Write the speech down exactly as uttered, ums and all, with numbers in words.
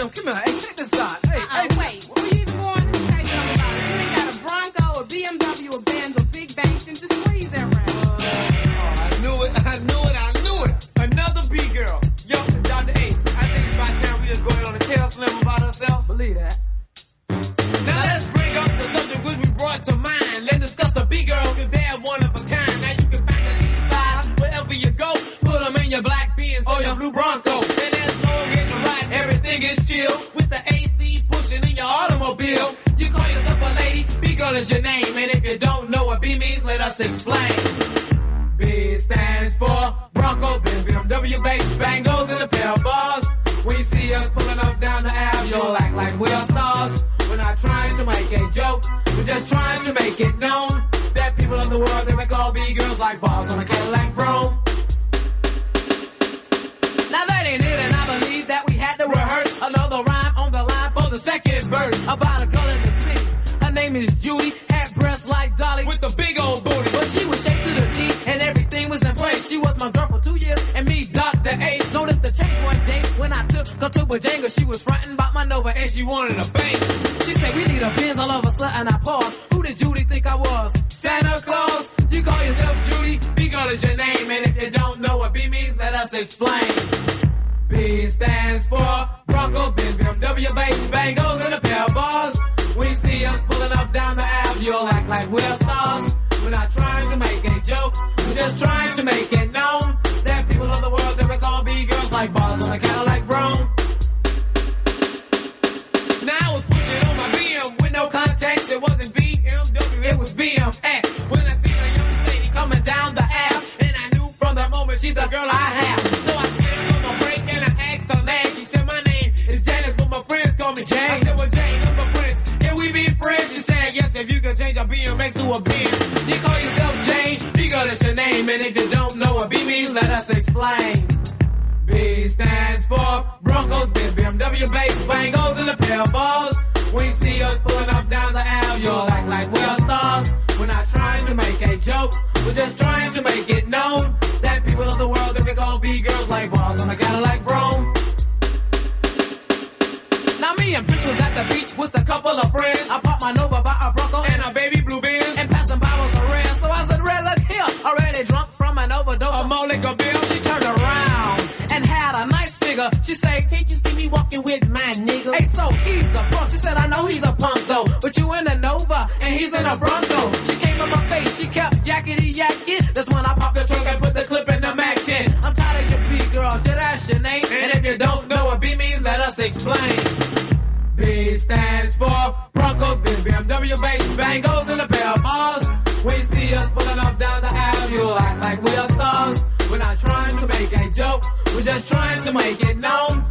Slim, come here. Hey, check this out. Hey, Uh-uh, hey, wait. Where you even going? Let me tell you something about it. You ain't got a Bronco, a B M W, a Benz, a big bank, and just squeeze that round. Oh, I knew it, I knew it, I knew it. Another B-girl. Yo, Doctor Ace, I think it's about time we just go ahead on and tell Slim about herself. Believe that. Now let's bring up the subject which we brought to mind. Let's discuss the B-girl, cause they're one of a kind. Now you can find at least five wherever you go. Put them in your black Benz or your blue Bronco. And as long as you ride, everything is chill. With the A C pushing in your automobile. You call yourself a lady, B-girl is your name. And if you don't know what B means, let us explain. B stands for Bronco, Benz, B M W, bass, bangles, and a pair of bars. When you see us pulling up down the aisle, you'll act like we're stars. We're not trying to make a joke, we're just trying to make it known that people in the world, they make all B-girls like bars on a Cadillac Brougham. Now that ain't it, and I believe that we had to rehearse another rhyme on the line for the second verse about a girl in the city. Her name is Judy, had breasts like Dolly with the big old booty. But she was shaped to the T, and everything was in place. She was my girl for two years, and me, Doctor Ace. Noticed the change one day when I took her to Bojangles. She was frontin' about my Nova, and she wanted a bank. She said, we need a Benz. All of a sudden I paused. Who did Judy think I was? Santa Claus? You call yourself Judy? B-girl is your name, and if you don't know what B means, let us explain. B stands for Bronco, Benz, B M W, bass, bangles, and a pair of bars. When you see us pulling up down the aisle, you'll act like we're stars. We're not trying to make a joke, we're just trying to make it known that people of the world, they recall B-girls like bars on a Cadillac Brougham. Now I was pushing on my B M with no context. It wasn't B M W, it was B M X. When I seen a young lady coming down the aisle, and I knew from that moment she's the girl I have. So I slammed on my brake and I asked her name. She said my name is Janice, but my friends call me Jane. I said, well, Jane, I'm a Prince. Can we be friends? She said, yes, if you could change a B M X to a Benz. You call yourself Jane, B-girl, that's your name. And if you don't know what B means, let us explain. B stands for Broncos, Benz, B M W, bass, bangles, and a pair of balls. When you see us pulling up down the aisle, you'll act like we're stars. We're not trying to make a joke, we're just trying to make it known that people of the world, they call B-girls like bars on a Cadillac Brougham. Now me and Prince was at the beach with a couple of friends. I popped my Nova by a Bronco and a baby blue Benz, and passing bottles of red. So I said, Red, look here, already drunk from an overdose. A more liquor bill. She turned around and had a nice figure. She said, can't you see me walking with my nigga? Hey, so he's a punk. She said, I know he's a punk though, but you in a Nova and he's in a Bronco. She came in my face, she kept yakety yakking. That's when I popped the trunk and put the clip in the Mac ten. I'm tired of your B-girl, shit, that's your name. And if you don't know what B means, let us explain. B stands for Broncos, Benz, B M W, bass, bangles, and a pair of bars. When you see us pulling up down the aisle, you'll act like we are stars. We're not trying to make a joke, we're just trying to make it known